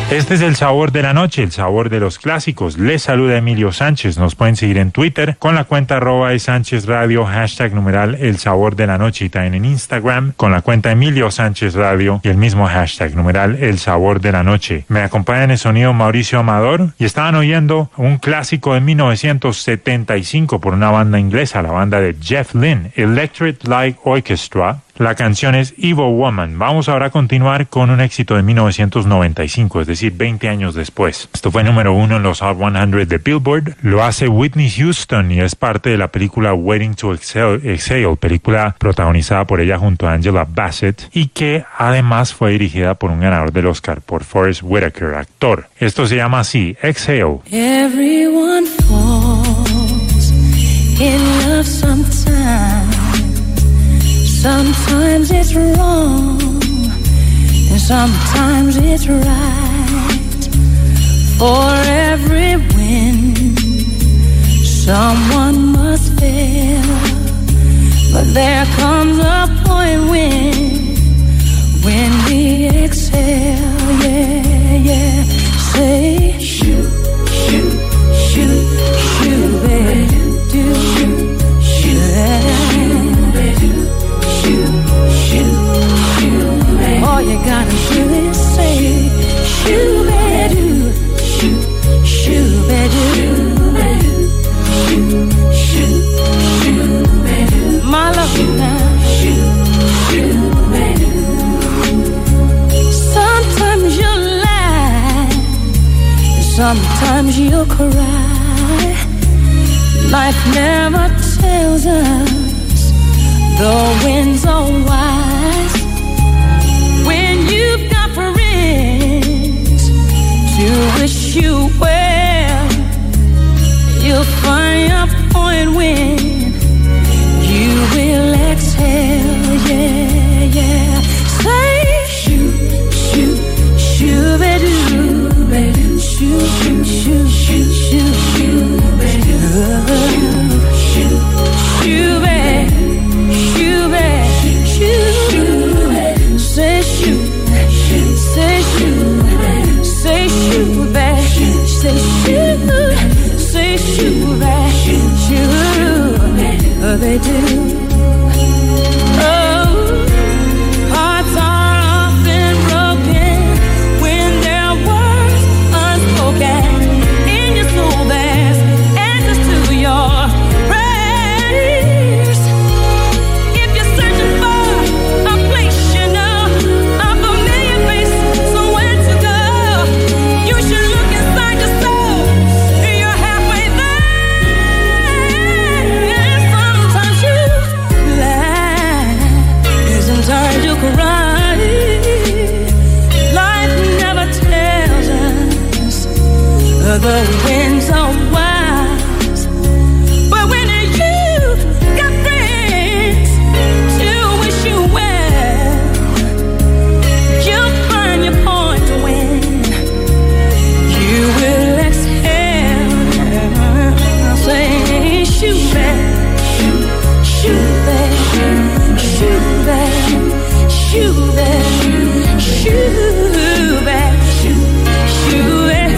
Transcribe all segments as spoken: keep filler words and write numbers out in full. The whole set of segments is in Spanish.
Este es el sabor de la noche, el sabor de los clásicos. Les saluda Emilio Sánchez. Nos pueden seguir en Twitter con la cuenta arroba de Sánchez Radio, hashtag numeral el sabor de la noche, y también en Instagram con la cuenta Emilio Sánchez Radio y el mismo hashtag numeral el sabor de la noche. Me acompaña en el sonido Mauricio Amador y estaban oyendo un clásico de mil novecientos setenta y cinco por una banda inglesa, la banda de Jeff Lynne, Electric Light Orchestra. La canción es Evil Woman. Vamos ahora a continuar con un éxito de mil novecientos noventa y cinco, es decir, veinte años después. Esto fue número uno en los Hot cien de Billboard. Lo hace Whitney Houston y es parte de la película Waiting to Exhale, Exhale, película protagonizada por ella junto a Angela Bassett y que además fue dirigida por un ganador del Oscar, por Forest Whitaker, actor. Esto se llama así, Exhale. Everyone falls in love sometime. Sometimes it's wrong, and sometimes it's right. For every win, someone must fail. But there comes a point when, when we exhale, yeah, yeah. Say, shoot, shoot, shoot, shoot, baby, do, shoot, shoot, shoot. All you gotta do is say, shoo-ba-doo, shoo, shoo-ba-doo, shoo, shoo, shoo-ba-doo. My love you now, shoo, shoo-ba-doo. Sometimes you'll lie, sometimes you'll cry. Life never tells us the winds are wise. When you've got friends to wish you well, you'll find a point when you will exhale, yeah, yeah. Say, shoot, shoot, shoo-ba-doo, shoo, shoot, shoot, shoot, shoot, shoot-ba-doo, shoot, shoo-ba-doo. You bet, shoot, say shoot, say shoot, say shoot back, say shoot, say shoot back, shoot, they do. Oh, hearts are often broken when their words unspoken. In your soul there's answers to your prayers. The winds are wise, but when you've got friends to wish you well, you'll find your point when you will exhale. Say, shoot back, shoot, shoot back, shoot back, shoot back, shoot back, shoot, shoot back.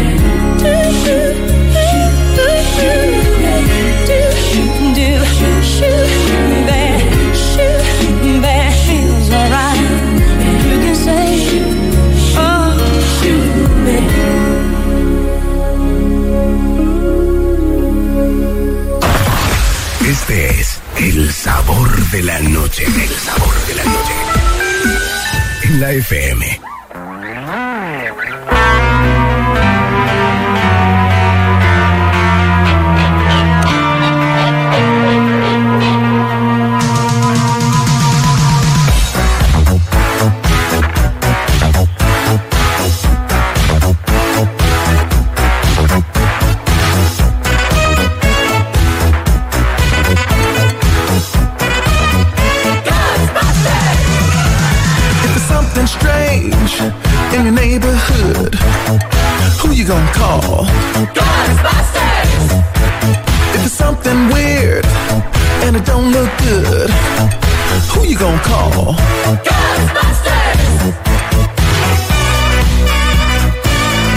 Este es el sabor de la noche, el sabor de la noche. En la F M. In your neighborhood, who you gonna call? Ghostbusters! If it's something weird and it don't look good, who you gonna call? Ghostbusters!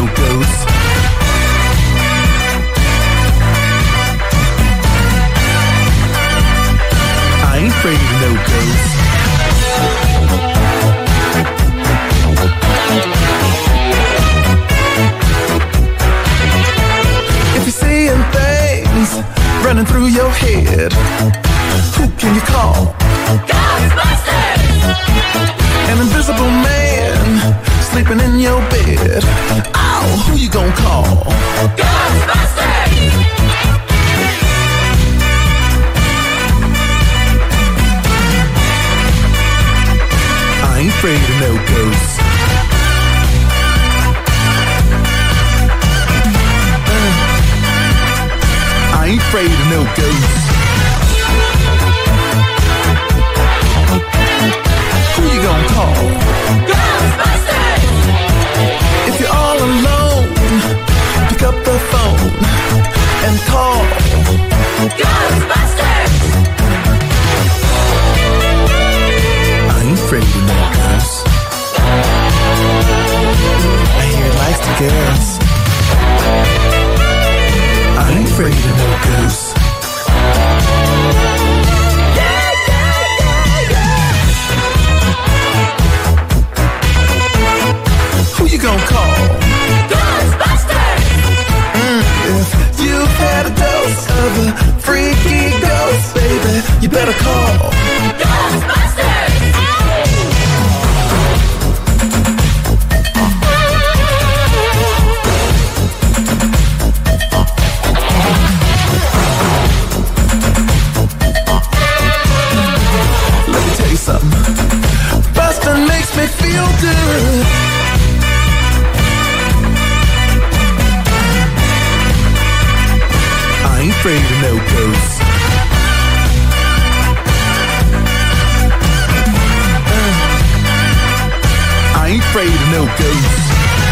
no ghosts. I ain't afraid of no ghosts. If you're seeing things running through your head, who can you call? Ghostbusters! An invisible man sleeping in your bed. Oh, who you gonna call? Ghostbusters! I ain't afraid of no ghosts. Uh, I ain't afraid of no ghosts. Who you gonna call? Ghostbusters! If you're all alone, pick up the phone and call Ghostbusters! I ain't afraid of no ghosts. I hear it likes the girls. I ain't afraid of no ghosts. Who you gonna call? Ghostbusters! Mm, if you've had a dose of a freaky ghost, baby, you better call Ghostbusters! Let me tell you something. Bustin' makes me feel good. I ain't afraid of no ghosts. Uh, I ain't afraid of no ghosts.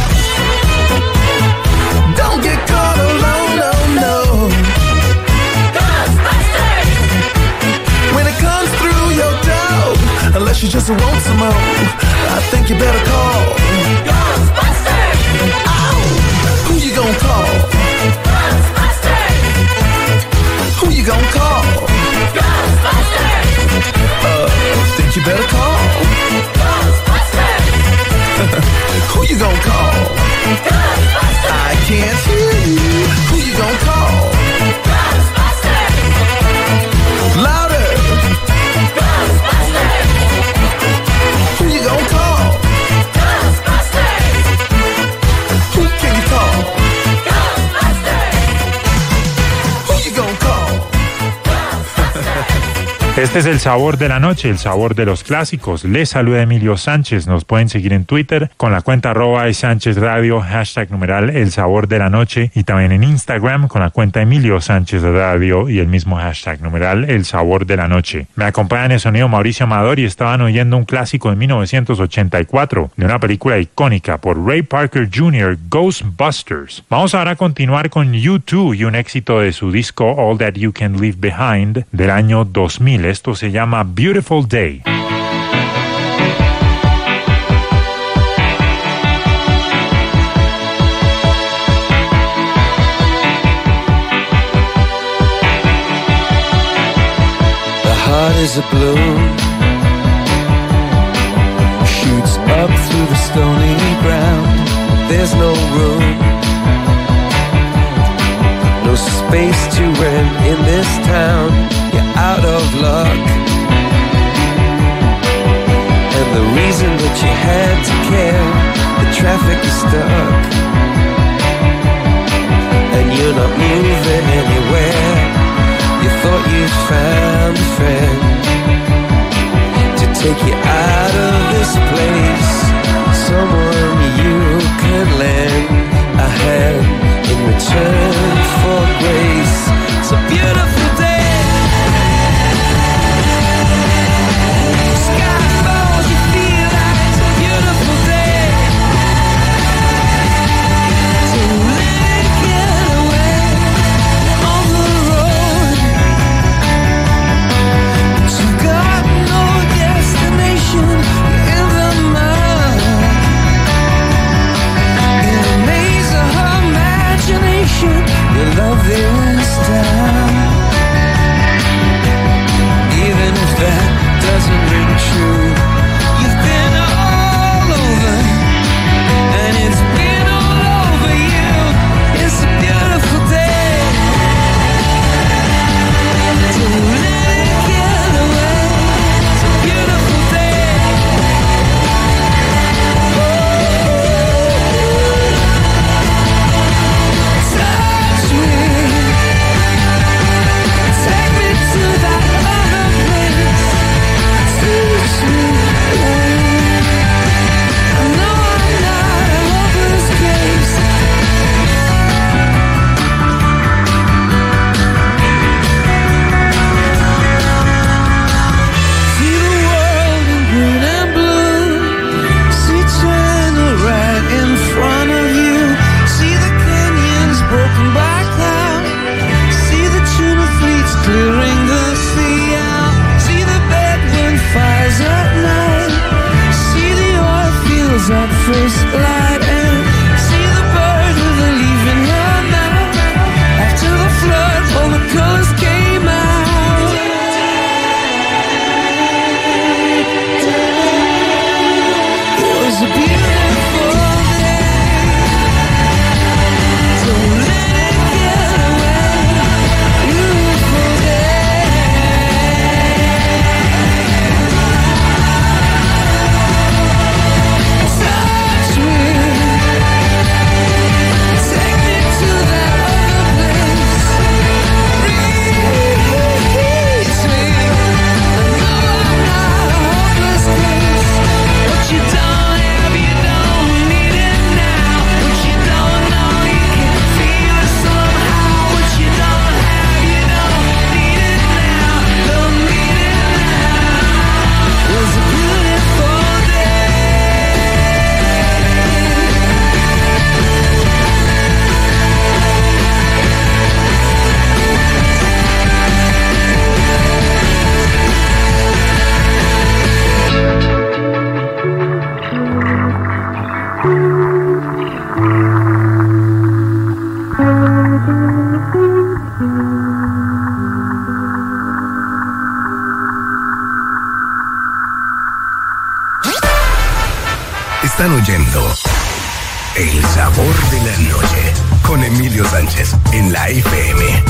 Don't get caught alone, no, no. Ghostbusters! When it comes through your door, unless you just want some more, I think you better call Ghostbusters! Oh, who you gonna call? Ghostbusters! Who you gonna call? Ghostbusters! Uh, think you better call Ghostbusters! Who you gonna call? Ghostbusters! I can't hear you. Who you gonna call? Ghostbusters! Louder! Ghostbusters! Who you gonna call? Ghostbusters! Who can you call? Ghostbusters! Who you gonna call? Este es el sabor de la noche, el sabor de los clásicos. Les saluda Emilio Sánchez. Nos pueden seguir en Twitter con la cuenta arroba Sánchez Radio, hashtag numeral el sabor de la noche, y también en Instagram con la cuenta Emilio Sánchez Radio y el mismo hashtag numeral el sabor de la noche. Me acompaña en el sonido Mauricio Amador y estaban oyendo un clásico de mil novecientos ochenta y cuatro de una película icónica por Ray Parker junior, Ghostbusters. Vamos ahora a continuar con U dos y un éxito de su disco All That You Can Leave Behind del año dos mil. Esto se llama Beautiful Day. The heart is a balloon, shoots up through the stony ground. There's no room, no space to rent in this town. You're out of luck, and the reason that you had to care, the traffic is stuck, and you're not moving anywhere. You thought you'd found a friend to take you out of this place, someone you could lend a hand in return for grace. It's a beautiful day. Amazing first light and see the bird with a leaf in her mouth. After the flood, all the colors came out. It was a beautiful day. Don't let it get away. Beautiful day. Touch me. Take me to that other place. Release me. I know I'm not a hopeless case. What you don't have, you don't need it now. What you don't know, you can feel it somehow. What you don't have, you don't need it now. Don't need it now. It was a beautiful day. Están oyendo El Sabor de la Noche con Emilio Sánchez en la F M.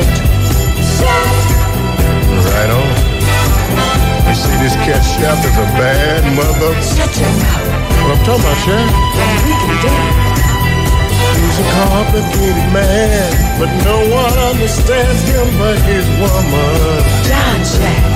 Right on. You see, this cat chef is a I'm talking about, Sharon. He's a complicated man, but no one understands him but his woman. John Jack.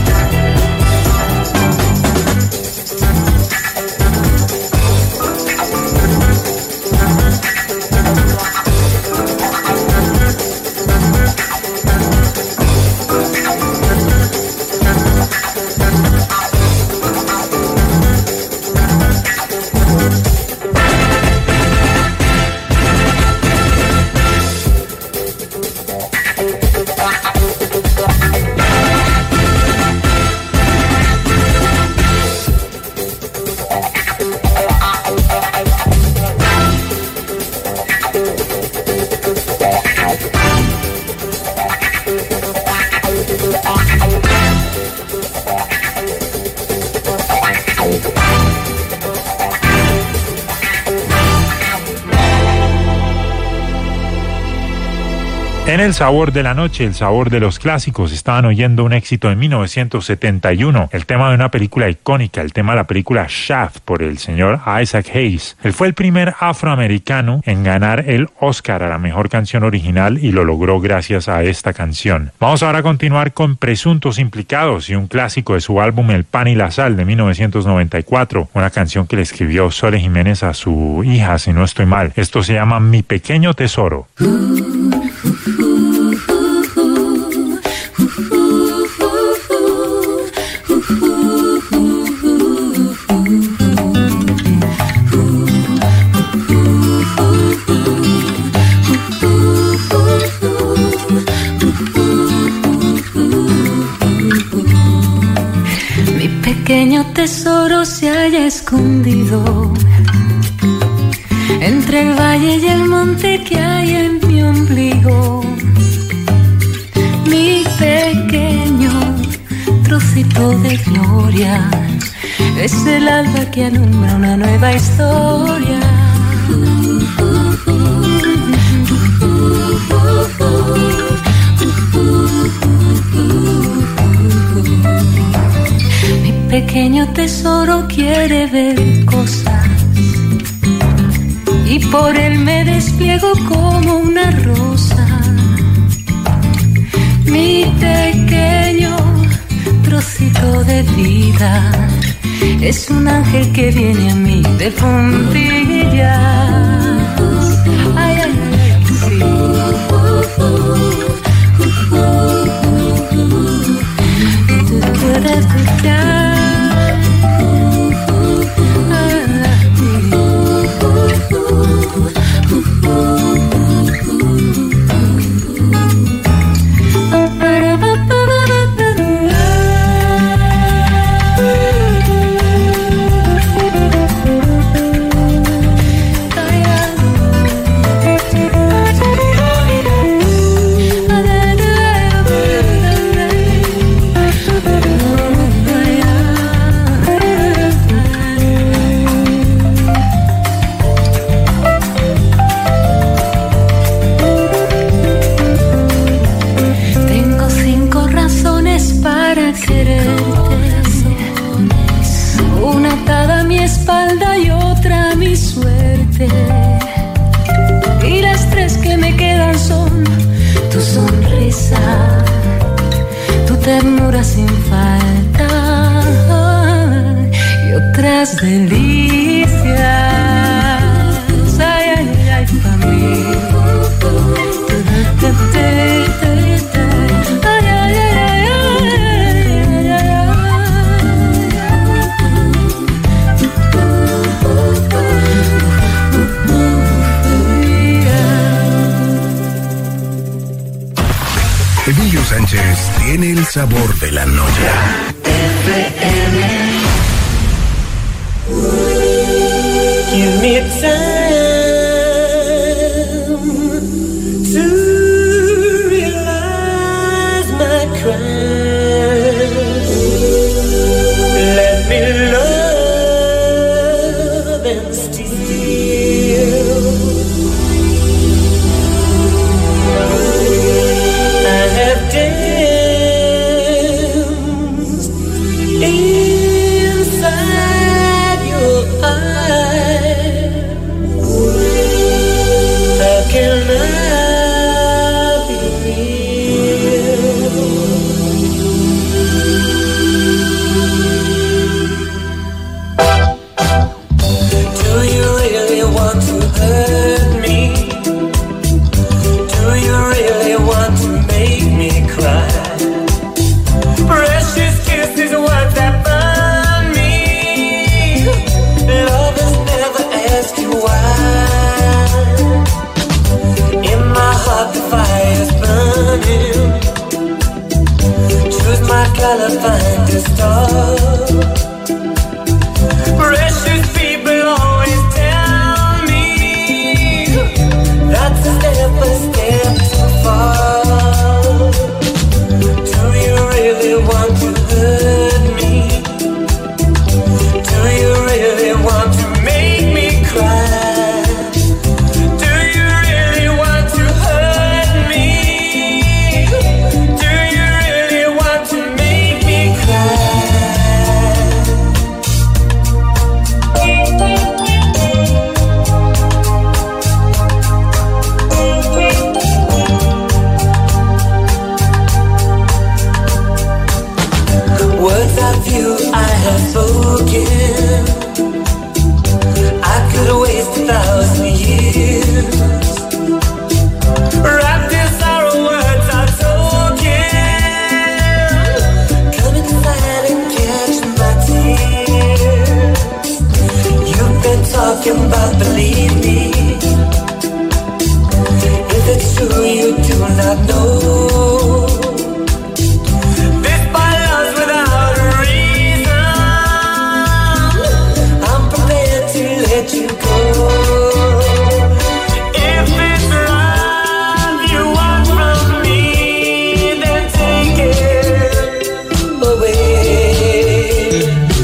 En El Sabor de la Noche, el sabor de los clásicos, estaban oyendo un éxito de mil novecientos setenta y uno, el tema de una película icónica, el tema de la película Shaft por el señor Isaac Hayes. Él fue el primer afroamericano en ganar el Oscar a la mejor canción original y lo logró gracias a esta canción. Vamos ahora a continuar con Presuntos Implicados y un clásico de su álbum El Pan y la Sal de mil novecientos noventa y cuatro, una canción que le escribió Sole Jiménez a su hija, si no estoy mal. Esto se llama Mi Pequeño Tesoro. Mi pequeño tesoro se halla escondido entre el valle y el monte que hay en mi ombligo. Mi pequeño trocito de gloria es el alba que alumbra una nueva historia. Mi pequeño tesoro quiere ver cosas y por él me despliego como una rosa. Mi pequeño trocito de vida es un ángel que viene a mí de puntillas. Ay, ay, ay, sí. Y las tres que me quedan son tu sonrisa, tu ternura sin falta y otras delicias. Ay, ay, ay, pa' mí. Ay, ay, ay, ay, ay, ay. Emilio Sánchez tiene el sabor de la noche. Give me time to realize my crime. Let me love and steal. I have danced inside your eyes. my color find a star. Precious people always tell me that's a step a step too far. Do you really want to hurt me? Do you really want to make me cry? Do you really want to hurt me? Do you really want to make me cry? Words of you I have spoken, I could waste a thousand years. Wrapped in sorrow, words are token. Come inside and catch my tears. You've been talking about believe me. If it's true you do not know. This by love's without a reason. I'm prepared to let you go. If it's love you want from me, then take it away.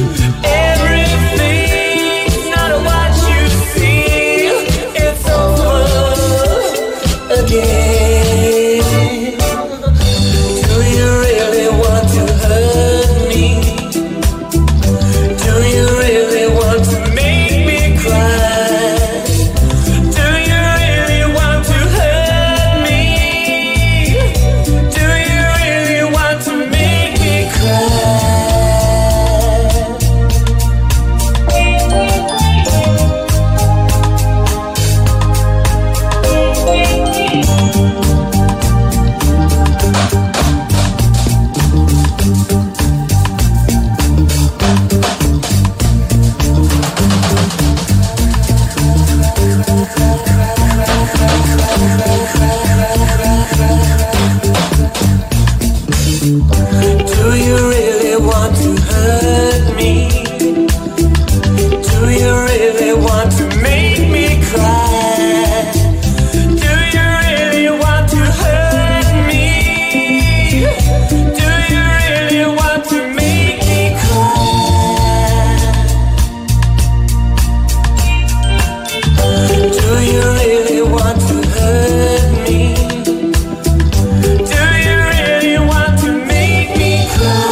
Everything's not what you see. It's over again. Do you really want to hurt me? Do you really want to make me cry? Do you really want to hurt me? Do you really want to make me cry? Do you really want to hurt me? Do you really want to make me cry? Do you really want to hurt me? Do you really want to make me cry? Do you really want to hurt me? Do you really want to make me cry?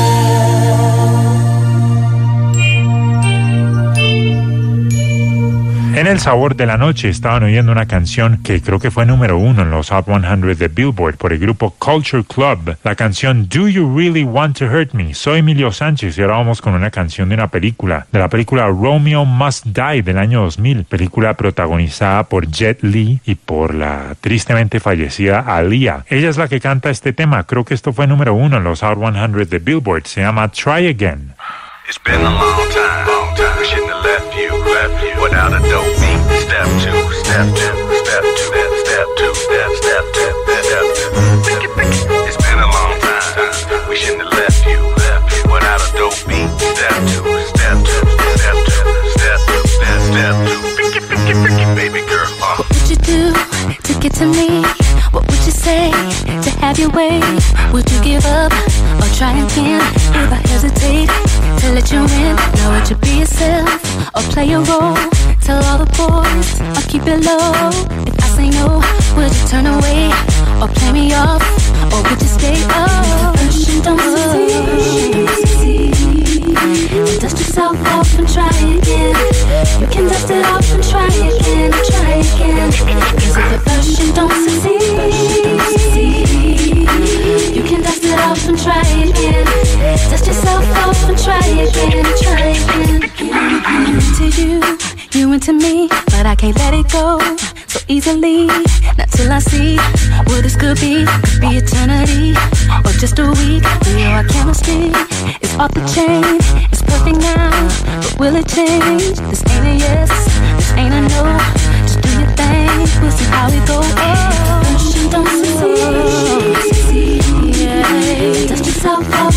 En el sabor de la noche estaban oyendo una canción que creo que fue número uno en los Hot cien de Billboard por el grupo Culture Club. La canción Do You Really Want to Hurt Me? Soy Emilio Sánchez y ahora vamos con una canción de una película, de la película Romeo Must Die del año dos mil, película protagonizada por Jet Li y por la tristemente fallecida Aaliyah. Ella es la que canta este tema, creo que esto fue número uno en los Hot cien de Billboard, se llama Try Again. It's been a long time, long time. We shouldn't have left you, left you without a dope beat. Step two, step two, step two, step, step two, step, step two, step two. Pick it, pick it. It's been a long time. We shouldn't have left you, left you without a dope beat. Step two, step two, step two, step two, step, step two. Pick it, pick it, pick it, baby girl. Uh. What would you do to get to me? What would you say to have your way? Would you give up or try again? If I hesitate to let you in, now would you be yourself or play a role? Tell all the boys or keep it low. If I say no, would you turn away or play me off? Or would you stay up? Push and don't succeed. And dust yourself off and try again. You can dust it off and try again, try again. Cause if the push and don't succeed, you can dust it off and try again. Dust yourself off and try again, try again. I'm into you, you into me, but I can't let it go so easily. Not till I see what this could be. Could be eternity or just a week. We know our chemistry is off the chain. It's perfect now, but will it change? This ain't a yes, this ain't a no. Just do your thing, we'll see how it goes. Oh, don't succeed, yeah. Dust yourself off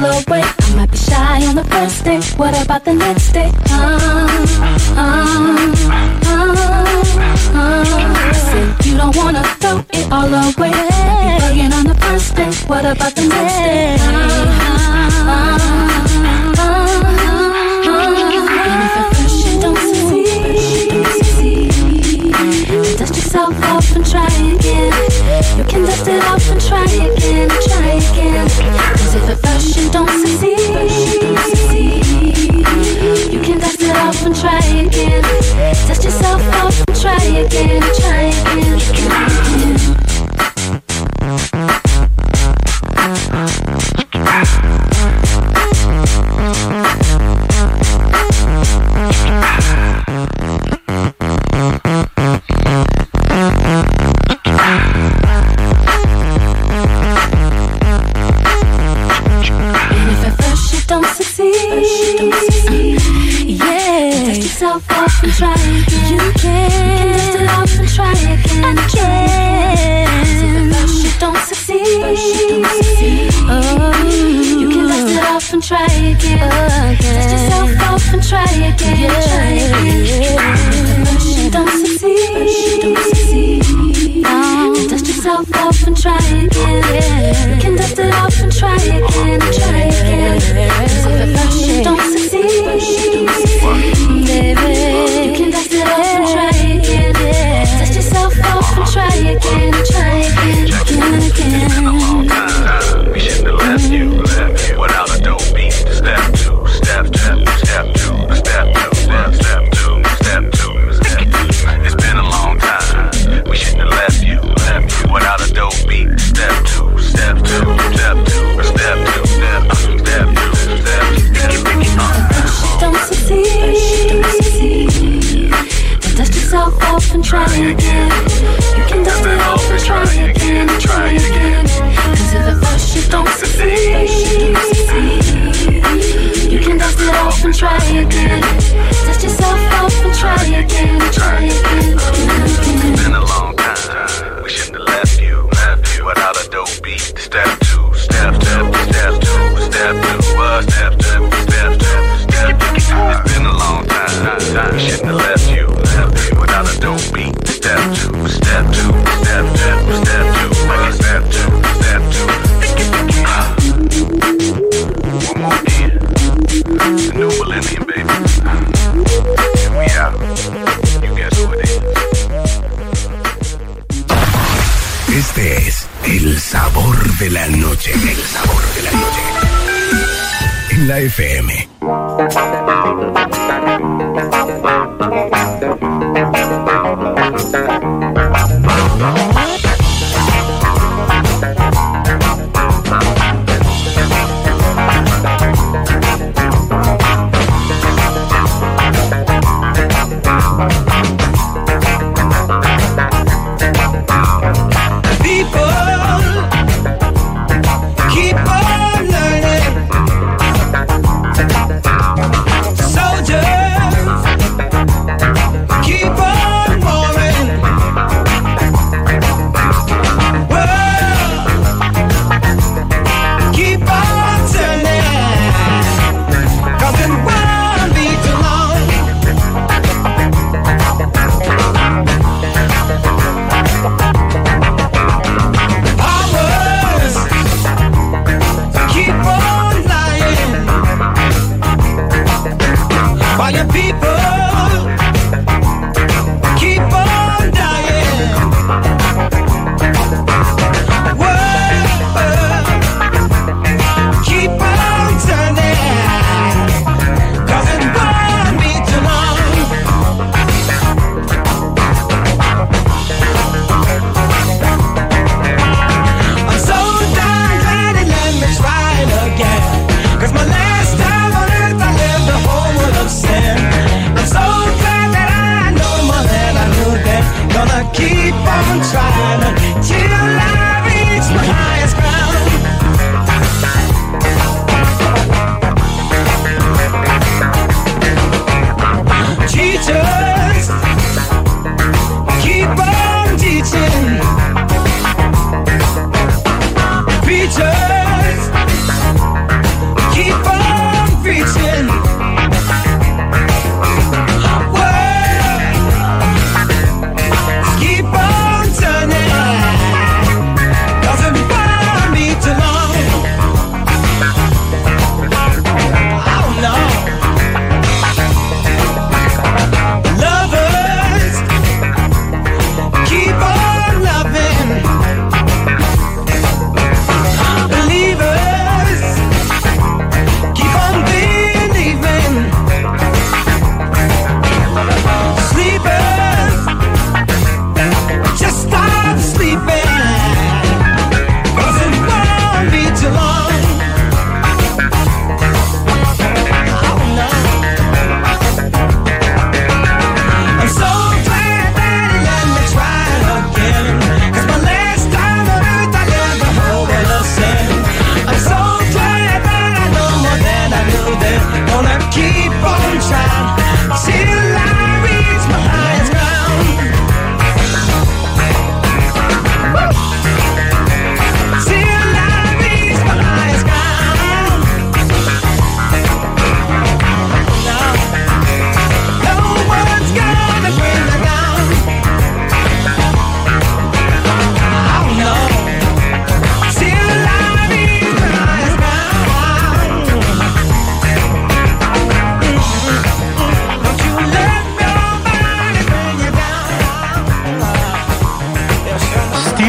away. I might be shy on the first day. What about the next day? Uh, uh, uh, uh. I said you don't wanna throw it all away. Might be bugging on the first day. What about the next day? Uh, uh, uh, uh, uh. And if at first you don't succeed, then dust yourself off and try again. You can dust it off and try again, try again. Cause if at first you don't succeed, you can dust it off and try again. Dust yourself off and try again, try again, try again. Off and try again. You can dust it off and try again. Again. If you don't succeed, oh, you can dust it off and try again. Dust yourself off and try again. Try again. If you don't succeed, oh, dust yourself off and try again. You can dust it off and try again. Try again. If you don't succeed, baby, you can dust it off and try again. Dust yourself off and try again, try again, again, again. It's been a long time. We shouldn't have left you, left you without a dope beat. Step two, step two, step two, step two, step step two, step two, step two. It's been a long time. We shouldn't have left you, left you without a dope beat. Step two, step two, step two, step two, step two, step two, step two. Don't succeed. Then dust yourself off and try again. You can dust it off and try again, try again. Cause if at first you don't succeed, you can dust it off and try again. Dust yourself off and try again, try again. It's been a long time. We shouldn't have left you, left you without a dope beat. Step two, step step, step two, step two, uh, step two, step two, step two. It's been a long time. We shouldn't have left you, left you without a dope beat. Step two, step two, step step, step two, uh, step two, step two. Uh, one more again. It's a new millennium, baby. And we out. You guess who it is. Este es el sabor de la noche. El sabor de la noche. En la F M. Soldiers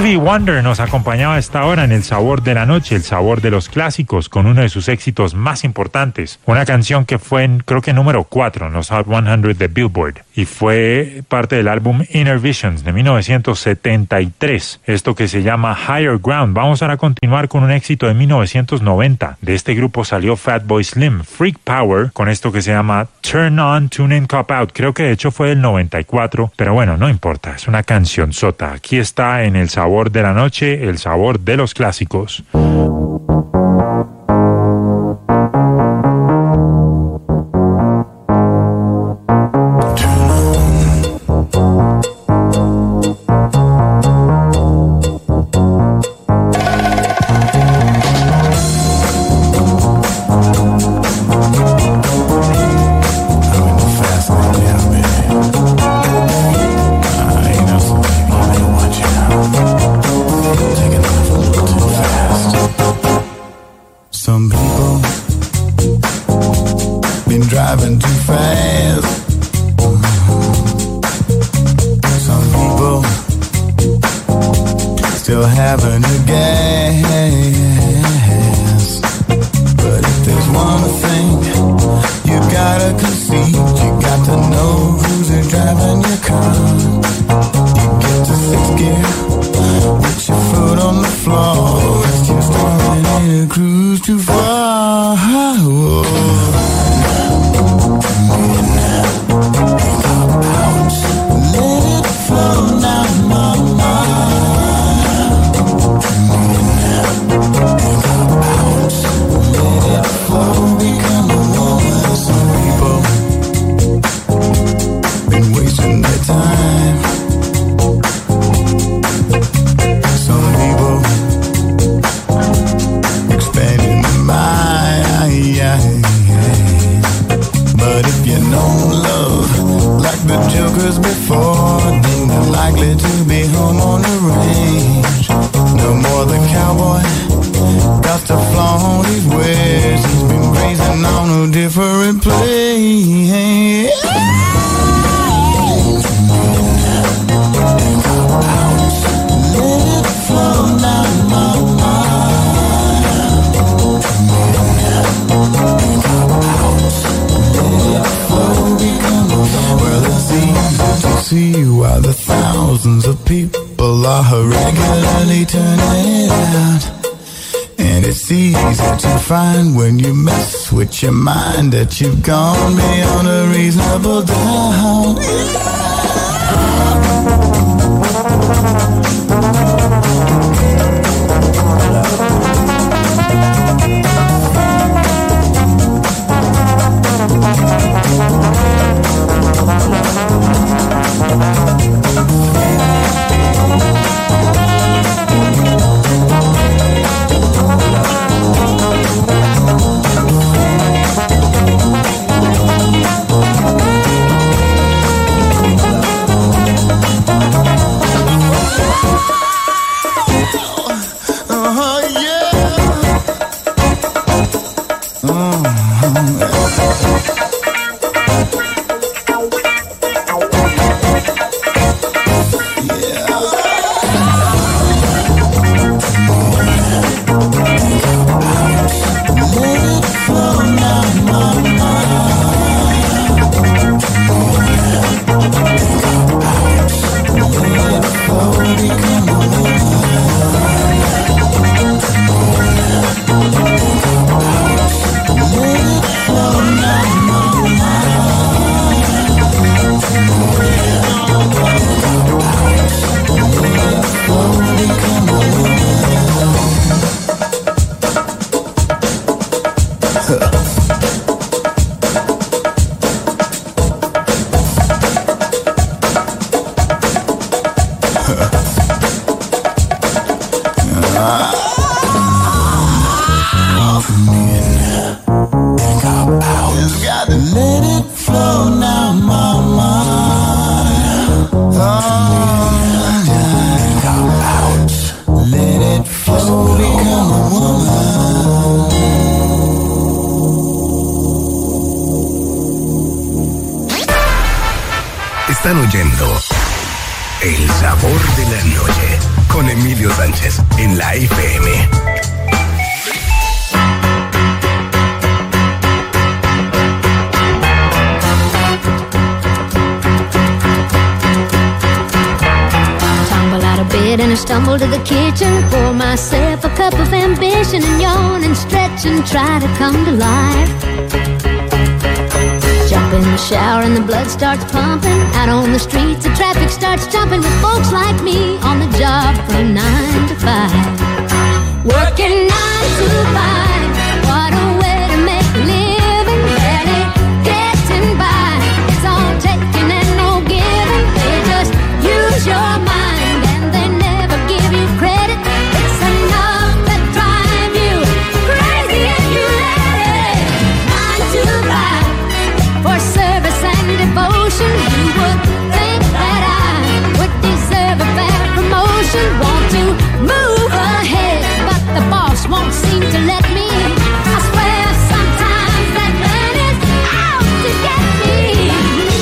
Stevie Wonder nos acompañaba a esta hora en El Sabor de la Noche, el sabor de los clásicos, con uno de sus éxitos más importantes. Una canción que fue, en, creo que número cuatro en los Hot cien de Billboard. Y fue parte del álbum Inner Visions de mil novecientos setenta y tres. Esto que se llama Higher Ground. Vamos ahora a continuar con un éxito de mil novecientos noventa. De este grupo salió Fatboy Slim, Freak Power, con esto que se llama Turn On, Tune In, Cop Out. Creo que de hecho fue del noventa y cuatro, pero bueno, no importa, es una canción sota. Aquí está en El Sabor de la Noche, el sabor de los clásicos. Find when you mess with your mind that you've gone beyond a reasonable doubt. Están oyendo El Sabor de la Noche con Emilio Sánchez en la F M. And I stumble to the kitchen, pour myself a cup of ambition and yawn and stretch and try to come to life. Jump in the shower and the blood starts pumping. Out on the streets the traffic starts jumping with folks like me on the job from nine to five. Working nine to five, what a way to make a living. Barely getting by, it's all taking and no giving. They just use your mind. Want to move ahead, but the boss won't seem to let me. I swear sometimes that man is out to get me.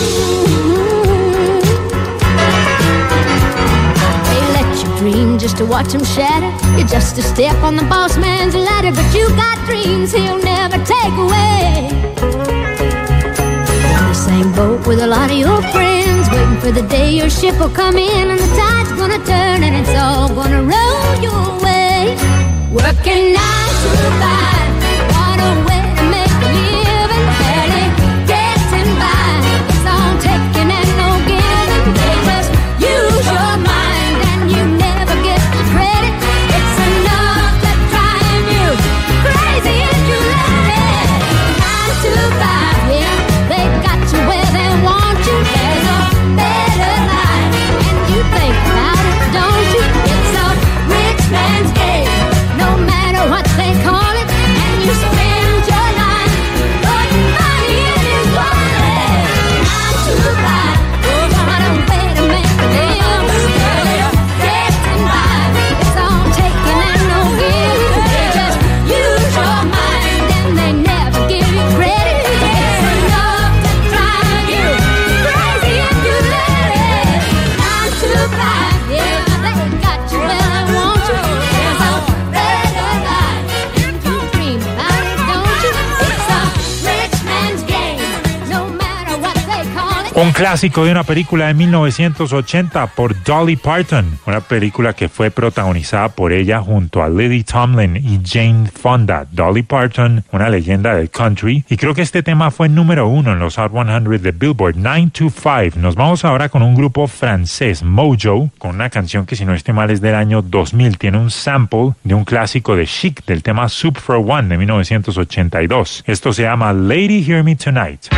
They let you dream just to watch him shatter. You're just a step on the boss man's ladder, but you got dreams he'll never take away. In the same boat with a lot of your friends, waiting for the day your ship will come in and the tide's gonna turn and it's all gonna roll your way. Working nine to five, what a way to make a living. Barely getting by, it's all taking and no giving. They just use your mind and you never get the credit. It's enough to drive you crazy if you let it. Nine to five, yeah, they've got you where they want you. There's a better life, and you think about it, don't you? It's a rich man's game, no matter what they call it. And you spend your life putting money in his wallet. Nine to five, what a way to make a living. Getting by, it's all taking and no giving. They just use your mind and they never give you credit. It's enough to drive you crazy if you let it. Nine to five, yeah, they got you where they want you. There's a better life, and you dream about it, don't you? It's a rich man's game, no matter what they call it. Un clásico de una película de mil novecientos ochenta por Dolly Parton, una película que fue protagonizada por ella junto a Lily Tomlin y Jane Fonda. Dolly Parton, una leyenda del country, y creo que este tema fue número uno en los Hot cien de Billboard. Nine to five. Nos vamos ahora con un grupo francés, Mojo, con una canción que, si no estoy mal, es del año dos mil. Tiene un sample de un clásico de Chic, del tema Soup for One de mil novecientos ochenta y dos. Esto se llama Lady Hear Me Tonight.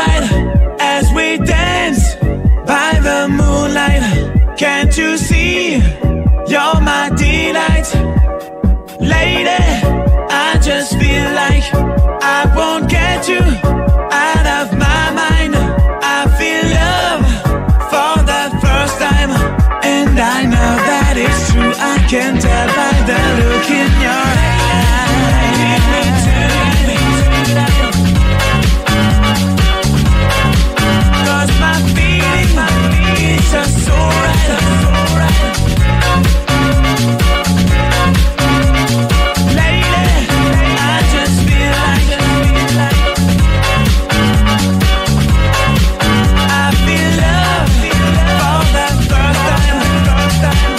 right as we dance by the moonlight. Can't you see you're my delight? Lady, I just feel like I won't get you out of my mind. I feel love for the first time, and I know that it's true. I can tell by the look in your eyes. Give me tonight, 'cause my feeling, my feeling is just so right, so right. Lady, I just feel like, feel like I feel love, feel love for the first time, first time.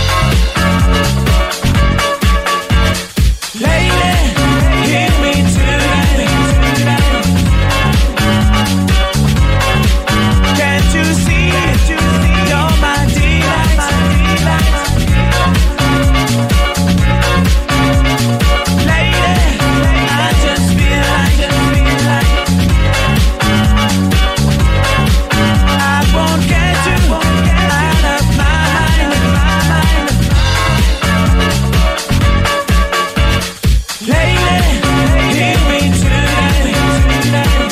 Lady, hear me tonight. Can't you see, you're my delight, my delight. Lady, I just feel like, feel like I won't get you out of my mind, my mind. Lady, hear me tonight,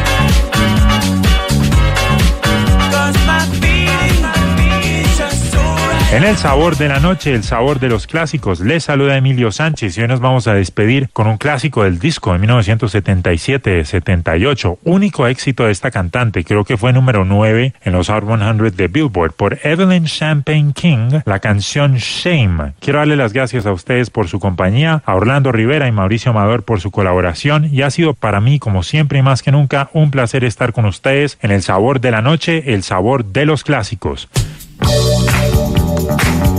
'cause my feeling, my feeling is just so right. En el sabor de la noche, el sabor de los clásicos, les saluda Emilio Sánchez y hoy nos vamos a despedir con un clásico del disco de mil novecientos setenta y siete setenta y ocho, único éxito de esta cantante, creo que fue número nueve en los Hot cien de Billboard, por Evelyn Champagne King, la canción Shame. Quiero darle las gracias a ustedes por su compañía, a Orlando Rivera y Mauricio Amador por su colaboración, y ha sido para mí, como siempre y más que nunca, un placer estar con ustedes en el sabor de la noche, el sabor de los clásicos.